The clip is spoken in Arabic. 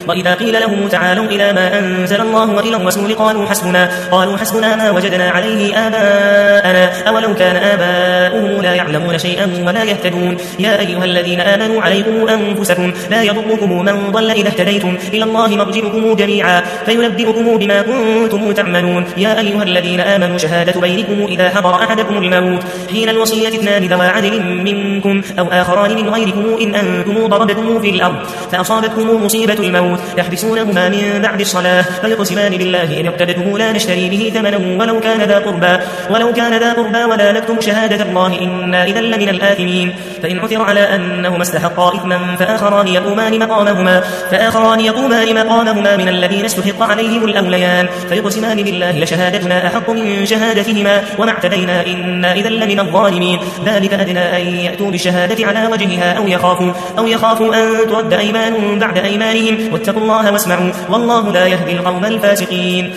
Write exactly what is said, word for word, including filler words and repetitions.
وإذا قيل لهم تعالوا إلى ما أنزل الله وإلى الرسول قالوا حسبنا قالوا حسبنا ما وجدنا عليه آباءنا أولو كان آباؤهم لا يعلمون شيئا ولا يهتدون يا أيها الذين آمنوا عليكم أنفسكم لا يضركم من ضل إذا اهتديتم إلى الله مرجعكم جميعا فينبئكم بما كنتم تعملون يا أيها الذين آمنوا شهادة بينكم إذا حضر أحدكم الموت حين الوصية اثنان ذوى عدل منكم أو آخران من غيركم إن أنتم ضربتم في الأرض فأصابتكم مصيبة الموت تحبسونهما من بعد الصلاة فيقسمان بالله إن اقتدته لا نشتري به ثمنا ولو كان ذا قربى ولو كان ذا قربى ولا نكتم شهادة الله إنا إذا لمن الآثمين فإن عثر على أنهما استحقا إثما فآخران يقومان مقامهما فآخران يقومان مقامهما من الذين استحق عليهم الأوليان فيقسمان بالله لشهادتنا أحق من شهادتهما وما اعتدينا إنا إذا لمن الظالمين ذلك أدنى أن يأتوا بالشهادة على وجهها أو يخافوا أو يخافوا أن ترد أيمان بعد أيمانهم واتقوا الله واسمعوا والله لا يهدي القوم الفاسقين